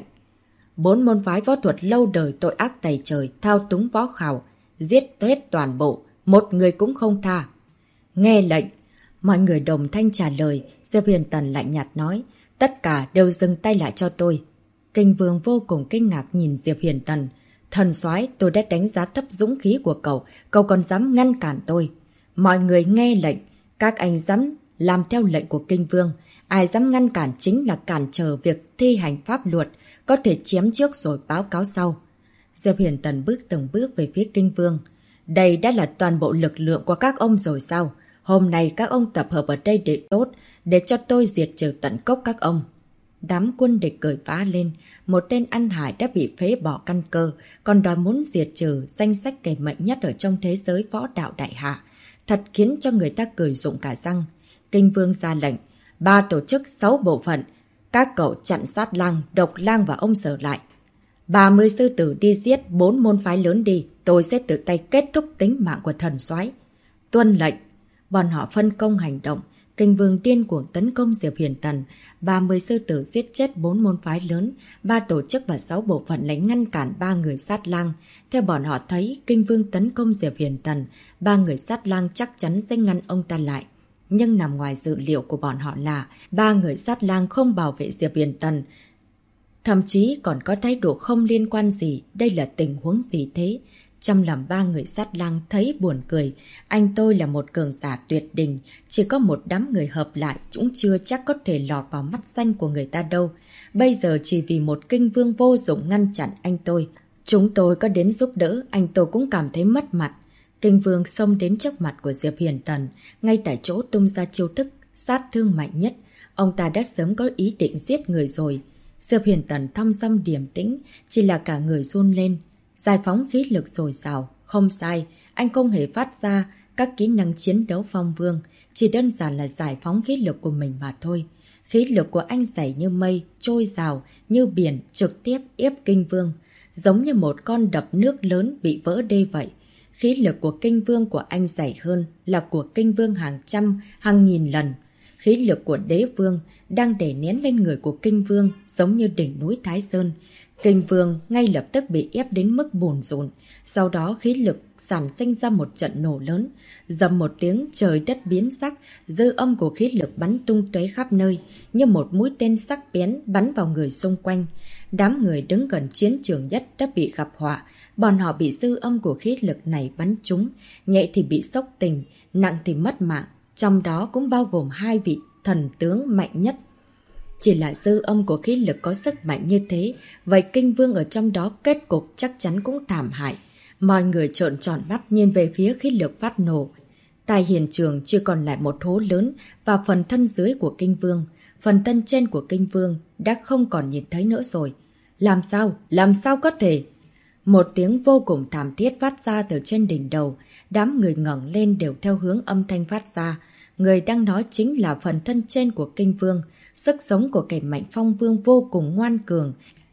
4 môn phái võ thuật lâu đời tội ác tày trời, thao túng võ khảo, giết hết toàn bộ, một người cũng không tha. Nghe lệnh. Mọi người đồng thanh trả lời. Diệp Huyền Tần lạnh nhạt nói, tất cả đều dừng tay lại cho tôi. Kinh Vương vô cùng kinh ngạc nhìn Diệp Huyền Tần. Thần soái, tôi đã đánh giá thấp dũng khí của cậu, cậu còn dám ngăn cản tôi. Mọi người nghe lệnh, các anh dám làm theo lệnh của Kinh Vương. Ai dám ngăn cản chính là cản trở việc thi hành pháp luật, có thể chém trước rồi báo cáo sau. Diệp Huyền Tần bước từng bước về phía Kinh Vương. Đây đã là toàn bộ lực lượng của các ông rồi sao? Hôm nay các ông tập hợp ở đây để tốt, để cho tôi diệt trừ tận gốc các ông. Đám quân địch cười phá lên, một tên ăn hại đã bị phế bỏ căn cơ, còn đòi muốn diệt trừ danh sách kẻ mạnh nhất ở trong thế giới võ đạo Đại Hạ. Thật khiến cho người ta cười rụng cả răng. Kinh Vương ra lệnh, 3 tổ chức 6 bộ phận, các cậu chặn Sát Lang, Độc Lang và ông Sở lại. 30 sư tử đi giết 4 môn phái lớn đi, tôi sẽ tự tay kết thúc tính mạng của thần soái. Tuân lệnh. Bọn họ phân công hành động. Kinh Vương điên cuồng tấn công Diệp Huyền Tần. 30 sư tử giết chết 4 môn phái lớn, 3 tổ chức và 6 bộ phận lấy ngăn cản 3 người Sát Lang. Theo bọn họ thấy, Kinh Vương tấn công Diệp Huyền Tần, 3 người Sát Lang chắc chắn sẽ ngăn ông ta lại. Nhưng nằm ngoài dự liệu của bọn họ là 3 người Sát Lang không bảo vệ Diệp Huyền Tần. Thậm chí còn có thái độ không liên quan gì. Đây là tình huống gì thế? Trong lòng 3 người Sát Lang thấy buồn cười. Anh tôi là một cường giả tuyệt đỉnh, chỉ có một đám người hợp lại cũng chưa chắc có thể lọt vào mắt xanh của người ta đâu. Bây giờ chỉ vì một Kinh Vương vô dụng ngăn chặn anh tôi, chúng tôi có đến giúp đỡ, anh tôi cũng cảm thấy mất mặt. Kinh Vương xông đến trước mặt của Diệp Huyền Tần, ngay tại chỗ tung ra chiêu thức sát thương mạnh nhất. Ông ta đã sớm có ý định giết người rồi. Diệp Huyền Tần thong dong điềm tĩnh, chỉ là cả người run lên. Giải phóng khí lực dồi dào, không sai, anh không hề phát ra các kỹ năng chiến đấu phong vương, chỉ đơn giản là giải phóng khí lực của mình mà thôi. Khí lực của anh dày như mây, trôi dào như biển, trực tiếp ép Kinh Vương, giống như một con đập nước lớn bị vỡ đê vậy. Khí lực của Kinh Vương của anh dày hơn là của Kinh Vương hàng trăm, hàng nghìn lần. Khí lực của đế vương đang đè nén lên người của kinh vương giống như đỉnh núi Thái Sơn. Kinh vương ngay lập tức bị ép đến mức bùn rùn. Sau đó khí lực sản sinh ra một trận nổ lớn. Dầm một tiếng trời đất biến sắc, dư âm của khí lực bắn tung tóe khắp nơi, như một mũi tên sắc bén bắn vào người xung quanh. Đám người đứng gần chiến trường nhất đã bị gặp họa. Bọn họ bị dư âm của khí lực này bắn trúng, nhẹ thì bị sốc tình, nặng thì mất mạng. Trong đó cũng bao gồm 2 vị thần tướng mạnh nhất. Chỉ là dư âm của khí lực có sức mạnh như thế, vậy kinh vương ở trong đó kết cục chắc chắn cũng thảm hại. Mọi người trợn tròn mắt nhìn về phía khí lực phát nổ. Tại hiện trường chỉ còn lại một hố lớn và phần thân dưới của kinh vương. Phần thân trên của kinh vương đã không còn nhìn thấy nữa rồi. Làm sao? Làm sao có thể? Một tiếng vô cùng thảm thiết phát ra từ trên đỉnh đầu. Đám người ngẩng lên đều theo hướng âm thanh phát ra. Người đang nói chính là phần thân trên của kinh vương. Sức sống của kẻ mạnh phong vương vô cùng ngoan cường.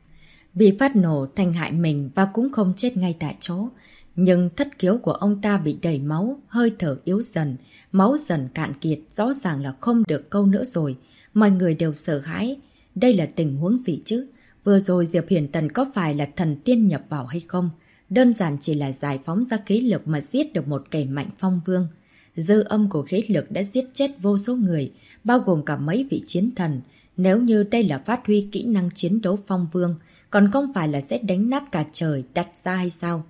Bị phát nổ thành hại mình và cũng không chết ngay tại chỗ. Nhưng thất khiếu của ông ta bị đầy máu, hơi thở yếu dần. Máu dần cạn kiệt, rõ ràng là không được câu nữa rồi. Mọi người đều sợ hãi. Đây là tình huống gì chứ? Vừa rồi Diệp Huyền Tần có phải là thần tiên nhập vào hay không? Đơn giản chỉ là giải phóng ra khí lực mà giết được một kẻ mạnh phong vương. Dư âm của khí lực đã giết chết vô số người, bao gồm cả mấy vị chiến thần. Nếu như đây là phát huy kỹ năng chiến đấu phong vương, còn không phải là sẽ đánh nát cả trời đặt ra hay sao?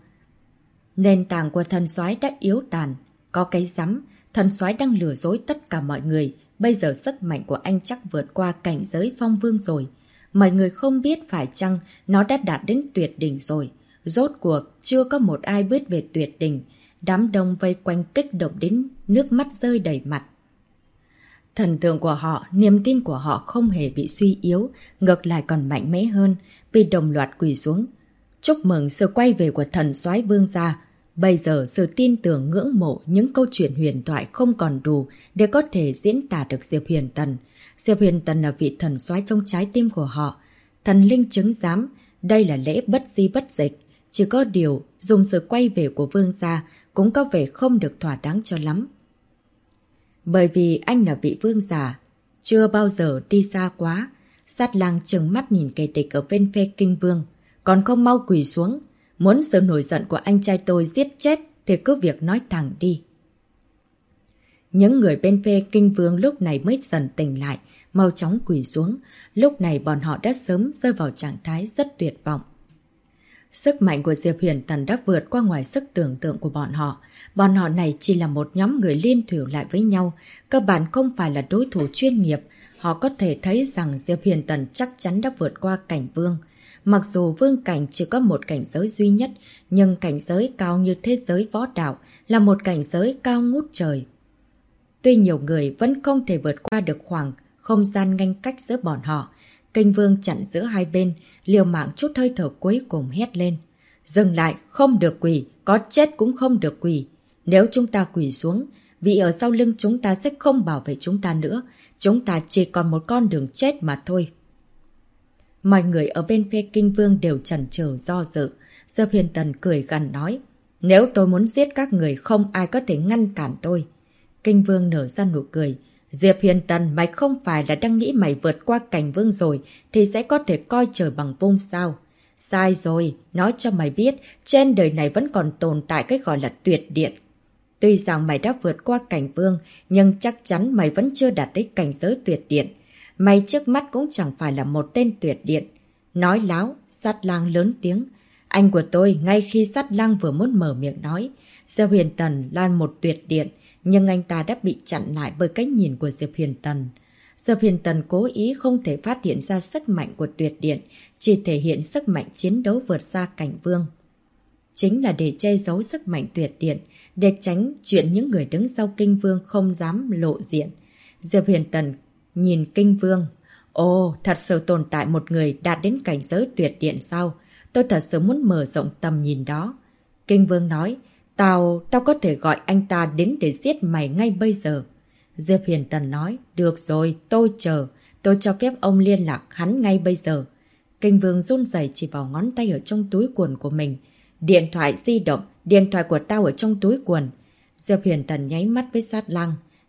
Nền tảng của thần soái đã yếu tàn. Có cái rắm, thần soái đang lừa dối tất cả mọi người. Bây giờ sức mạnh của anh chắc vượt qua cảnh giới phong vương rồi. Mọi người không biết phải chăng nó đã đạt đến tuyệt đỉnh rồi. Rốt cuộc chưa có một ai biết về tuyệt đỉnh. Đám đông vây quanh kích động đến nước mắt rơi đầy mặt. Thần tượng của họ, niềm tin của họ không hề bị suy yếu, ngược lại còn mạnh mẽ hơn, vì đồng loạt quỳ xuống. Chúc mừng sự quay về của thần soái vương gia. Bây giờ sự tin tưởng ngưỡng mộ những câu chuyện huyền thoại không còn đủ để có thể diễn tả được Diệp Huyền Tần. Diệp Huyền Tần là vị thần soái trong trái tim của họ. Thần linh chứng giám, đây là lễ bất di bất dịch. Chỉ có điều, dùng sự quay về của vương gia cũng có vẻ không được thỏa đáng cho lắm. Bởi vì anh là vị vương giả, chưa bao giờ đi xa quá. Sát lang trừng mắt nhìn kẻ địch ở bên phe kinh vương. Còn không mau quỳ xuống. Muốn sự nổi giận của anh trai tôi giết chết thì cứ việc nói thẳng đi. Những người bên phe kinh vương lúc này mới dần tỉnh lại, mau chóng quỳ xuống. Lúc này bọn họ đã sớm rơi vào trạng thái rất tuyệt vọng. Sức mạnh của Diệp Huyền Tần đã vượt qua ngoài sức tưởng tượng của bọn họ. Bọn họ này chỉ là một nhóm người liên thủ lại với nhau, cơ bản không phải là đối thủ chuyên nghiệp. Họ có thể thấy rằng Diệp Huyền Tần chắc chắn đã vượt qua cảnh vương. Mặc dù vương cảnh chỉ có một cảnh giới duy nhất, nhưng cảnh giới cao như thế giới võ đạo là một cảnh giới cao ngút trời. Tuy nhiều người vẫn không thể vượt qua được khoảng không gian ngăn cách giữa bọn họ, Kinh vương chặn giữa hai bên, liều mạng chút hơi thở cuối cùng hét lên. Dừng lại, không được quỳ, có chết cũng không được quỳ. Nếu chúng ta quỳ xuống, vị ở sau lưng chúng ta sẽ không bảo vệ chúng ta nữa. Chúng ta chỉ còn một con đường chết mà thôi. Mọi người ở bên phe kinh vương đều chần chừ do dự. Diệp Huyền Tần cười gằn nói. Nếu tôi muốn giết các người, không ai có thể ngăn cản tôi. Kinh vương nở ra nụ cười. Diệp Huyền Tần, mày không phải là đang nghĩ mày vượt qua cảnh vương rồi thì sẽ có thể coi trời bằng vung sao? Sai rồi, nói cho mày biết, trên đời này vẫn còn tồn tại cái gọi là tuyệt điện. Tuy rằng mày đã vượt qua cảnh vương, nhưng chắc chắn mày vẫn chưa đạt đến cảnh giới tuyệt điện. Mày trước mắt cũng chẳng phải là một tên tuyệt điện. Nói láo, Sát Lang lớn tiếng. Anh của tôi, ngay khi Sát Lang vừa muốn mở miệng nói, Diệp Huyền Tần là một tuyệt điện, nhưng anh ta đã bị chặn lại bởi cái nhìn của Diệp Huyền Tần. Diệp Huyền Tần cố ý không thể phát hiện ra sức mạnh của tuyệt điện, chỉ thể hiện sức mạnh chiến đấu vượt xa cảnh vương. Chính là để che giấu sức mạnh tuyệt điện, để tránh chuyện những người đứng sau kinh vương không dám lộ diện. Diệp Huyền Tần nhìn kinh vương. Ồ, thật sự tồn tại một người đạt đến cảnh giới tuyệt điện sao? Tôi thật sự muốn mở rộng tầm nhìn đó. Kinh vương nói, tao có thể gọi anh ta đến để giết mày ngay bây giờ. Diệp Huyền Tần nói, được rồi, tôi chờ. Tôi cho phép ông liên lạc hắn ngay bây giờ. Kinh vương run rẩy chỉ vào ngón tay ở trong túi quần của mình. Điện thoại di động, điện thoại của tao ở trong túi quần. Diệp Huyền Tần nháy mắt với Sát Lang.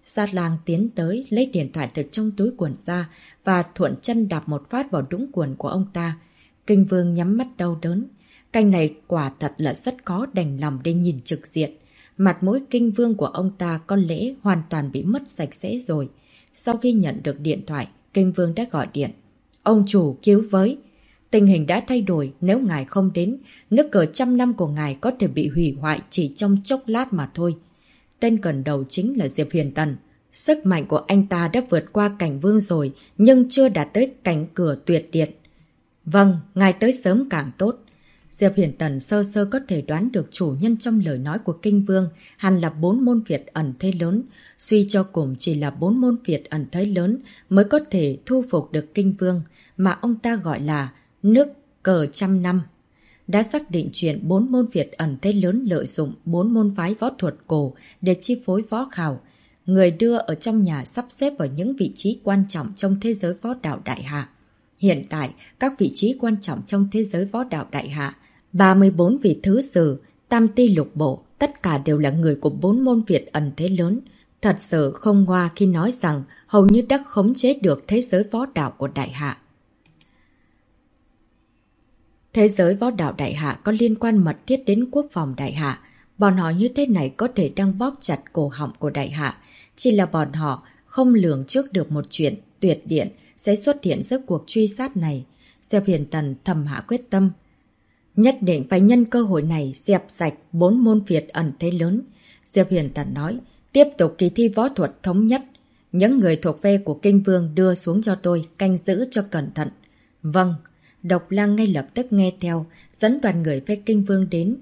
Sát lang tiến tới, lấy điện thoại từ trong túi quần ra và thuận chân đạp một phát vào đũng quần của ông ta. Kinh Vương nhắm mắt đau đớn. Cảnh này quả thật là rất có đành lòng để nhìn trực diện. Mặt mũi Kinh Vương của ông ta có lẽ hoàn toàn bị mất sạch sẽ rồi. Sau khi nhận được điện thoại, Kinh Vương đã gọi điện. Ông chủ cứu với. Tình hình đã thay đổi, nếu ngài không đến, nước cờ 100 năm của ngài có thể bị hủy hoại chỉ trong chốc lát mà thôi. Tên cầm đầu chính là Diệp Huyền Tần. Sức mạnh của anh ta đã vượt qua cảnh vương rồi, nhưng chưa đạt tới cánh cửa tuyệt điện. Vâng, ngài tới sớm càng tốt. Diệp Huyền Tần sơ sơ có thể đoán được chủ nhân trong lời nói của Kinh Vương hẳn là 4 môn Việt ẩn thế lớn. Suy cho cùng chỉ là 4 môn Việt ẩn thế lớn mới có thể thu phục được Kinh Vương, mà ông ta gọi là nước cờ 100 năm. Đã xác định chuyện 4 môn Việt ẩn thế lớn lợi dụng 4 môn phái võ thuật cổ để chi phối võ khảo. Người đưa ở trong nhà sắp xếp vào những vị trí quan trọng trong thế giới võ đạo đại hạ. Hiện tại, các vị trí quan trọng trong thế giới võ đạo đại hạ, 34 vị thứ sử, tam ti lục bộ, tất cả đều là người của 4 môn Việt ẩn thế lớn. Thật sự không ngoa khi nói rằng hầu như đã khống chế được thế giới võ đạo của đại hạ. Thế giới võ đạo đại hạ có liên quan mật thiết đến quốc phòng đại hạ. Bọn họ như thế này có thể đang bóp chặt cổ họng của đại hạ. Chỉ là bọn họ không lường trước được một chuyện tuyệt điện sẽ xuất hiện giữa cuộc truy sát này. Diệp Huyền Tần thầm hạ quyết tâm. Nhất định phải nhân cơ hội này dẹp sạch 4 môn Việt ẩn thế lớn. Diệp Huyền Tần nói, tiếp tục kỳ thi võ thuật thống nhất. Những người thuộc phe của Kinh Vương đưa xuống cho tôi, canh giữ cho cẩn thận. Vâng. Độc Lang ngay lập tức nghe theo, dẫn đoàn người phe Kinh Vương đến.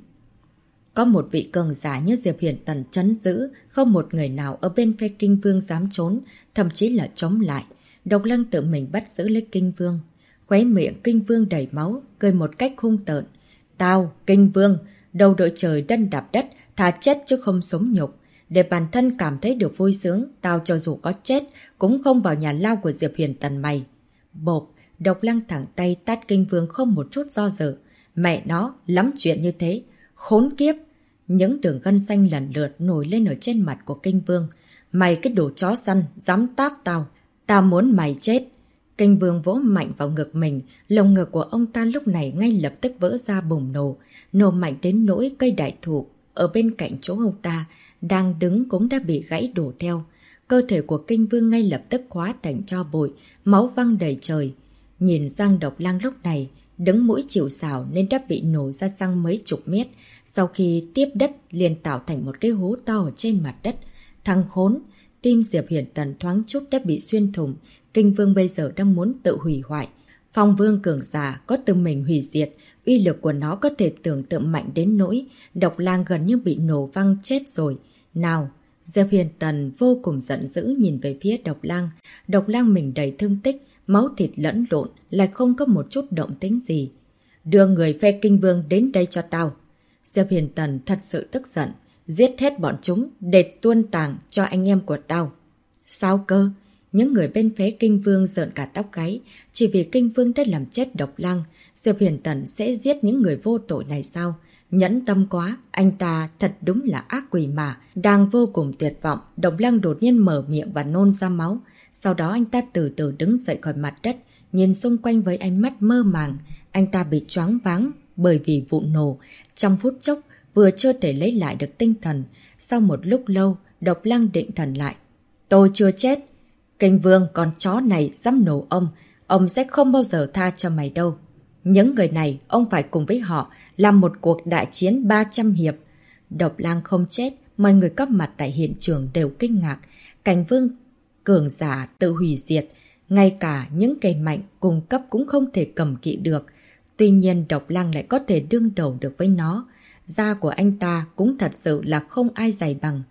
Có một vị cường giả như Diệp Huyền Tần trấn giữ, không một người nào ở bên phe Kinh Vương dám trốn, thậm chí là chống lại. Độc Lang tự mình bắt giữ lấy Kinh Vương. Khóe miệng Kinh Vương đầy máu, cười một cách hung tợn. Tao, Kinh Vương, đầu đội trời đất đạp đất, thà chết chứ không sống nhục. Để bản thân cảm thấy được vui sướng, tao cho dù có chết, cũng không vào nhà lao của Diệp Huyền Tần mày. Bộp! Độc Lang thẳng tay tát Kinh Vương không một chút do dự. Mẹ nó, lắm chuyện như thế. Khốn kiếp! Những đường gân xanh lần lượt nổi lên ở trên mặt của Kinh Vương. Mày cái đồ chó săn, dám tát tao. Tao muốn mày chết. Kinh Vương vỗ mạnh vào ngực mình. Lồng ngực của ông ta lúc này ngay lập tức vỡ ra bùng nổ. Nổ mạnh đến nỗi cây đại thụ ở bên cạnh chỗ ông ta đang đứng cũng đã bị gãy đổ theo. Cơ thể của Kinh Vương ngay lập tức hóa thành tro bụi, máu văng đầy trời. Nhìn sang Độc Lang lúc này, đứng mũi chịu sào nên đã bị nổ ra sang mấy chục mét. Sau khi tiếp đất liền tạo thành một cái hố to ở trên mặt đất. Thằng khốn, tim Diệp Huyền Tần thoáng chút đã bị xuyên thủng. Kinh Vương bây giờ đang muốn tự hủy hoại. Phong Vương cường giả có tự mình hủy diệt, uy lực của nó có thể tưởng tượng mạnh đến nỗi Độc Lang gần như bị nổ văng chết rồi. Nào, Diệp Huyền Tần vô cùng giận dữ nhìn về phía Độc Lang. Độc Lang mình đầy thương tích, máu thịt lẫn lộn, lại không có một chút động tĩnh gì. Đưa người phe Kinh Vương đến đây cho tao. Diệp Huyền Tần thật sự tức giận, giết hết bọn chúng để tuôn tàng cho anh em của tao. Sao cơ? Những người bên phe Kinh Vương rợn cả tóc gáy, chỉ vì Kinh Vương đã làm chết Độc Lang, Diệp Huyền Tần sẽ giết những người vô tội này sao? Nhẫn tâm quá, anh ta thật đúng là ác quỷ mà. Đang vô cùng tuyệt vọng, Độc Lang đột nhiên mở miệng và nôn ra máu. Sau đó anh ta từ từ đứng dậy khỏi mặt đất, nhìn xung quanh với ánh mắt mơ màng. Anh ta bị choáng váng bởi vì vụ nổ. Trong phút chốc, vừa chưa thể lấy lại được tinh thần. Sau một lúc lâu, Độc Lang định thần lại. Tôi chưa chết. Kinh Vương, con chó này dám nổ ông sẽ không bao giờ tha cho mày đâu. Những người này, ông phải cùng với họ làm một cuộc đại chiến 300 hiệp. Độc Lang không chết, mọi người có mặt tại hiện trường đều kinh ngạc. Cảnh Vương cường giả tự hủy diệt, ngay cả những kẻ mạnh cung cấp cũng không thể cầm kỵ được. Tuy nhiên Độc Lang lại có thể đương đầu được với nó. Da của anh ta cũng thật sự là không ai dày bằng.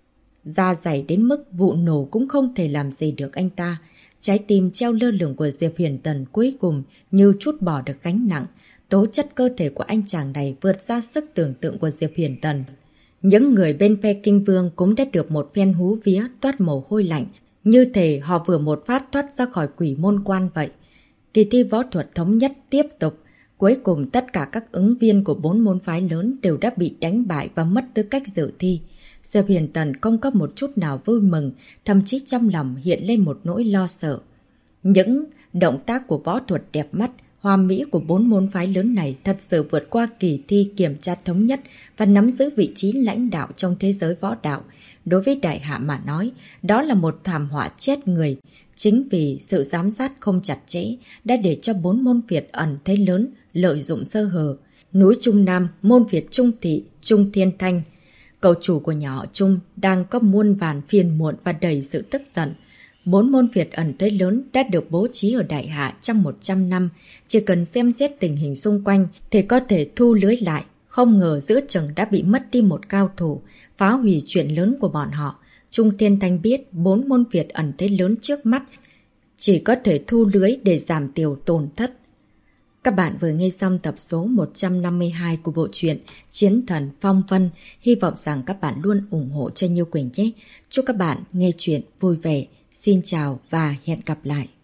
Da dày đến mức vụ nổ cũng không thể làm gì được anh ta. Trái tim treo lơ lửng của Diệp Huyền Tần cuối cùng như trút bỏ được gánh nặng. Tố chất cơ thể của anh chàng này vượt ra sức tưởng tượng của Diệp Huyền Tần. Những người bên phe Kinh Vương cũng đã được một phen hú vía toát mồ hôi lạnh. Như thể họ vừa một phát thoát ra khỏi quỷ môn quan vậy. Kỳ thi võ thuật thống nhất tiếp tục. Cuối cùng tất cả các ứng viên của 4 môn phái lớn đều đã bị đánh bại và mất tư cách dự thi. Diệp Huyền Tần không có một chút nào vui mừng, thậm chí trong lòng hiện lên một nỗi lo sợ. Những động tác của võ thuật đẹp mắt, hoa mỹ của 4 môn phái lớn này thật sự vượt qua kỳ thi kiểm tra thống nhất và nắm giữ vị trí lãnh đạo trong thế giới võ đạo. Đối với đại hạ mà nói, đó là một thảm họa chết người. Chính vì sự giám sát không chặt chẽ đã để cho 4 môn Việt ẩn thế lớn lợi dụng sơ hở. Núi Trung Nam, môn Việt Trung Thị, Trung Thiên Thanh. Cậu chủ của nhà họ Trung đang có muôn vàn phiền muộn và đầy sự tức giận. 4 môn Việt ẩn thế lớn đã được bố trí ở Đại Hạ trong 100 năm. Chỉ cần xem xét tình hình xung quanh thì có thể thu lưới lại. Không ngờ giữa chừng đã bị mất đi một cao thủ, phá hủy chuyện lớn của bọn họ. Trung Thiên Thanh biết 4 môn Việt ẩn thế lớn trước mắt chỉ có thể thu lưới để giảm thiểu tổn thất. Các bạn vừa nghe xong tập số 152 của bộ truyện Chiến Thần Phong Vân. Hy vọng rằng các bạn luôn ủng hộ cho Như Quỳnh nhé. Chúc các bạn nghe chuyện vui vẻ. Xin chào và hẹn gặp lại.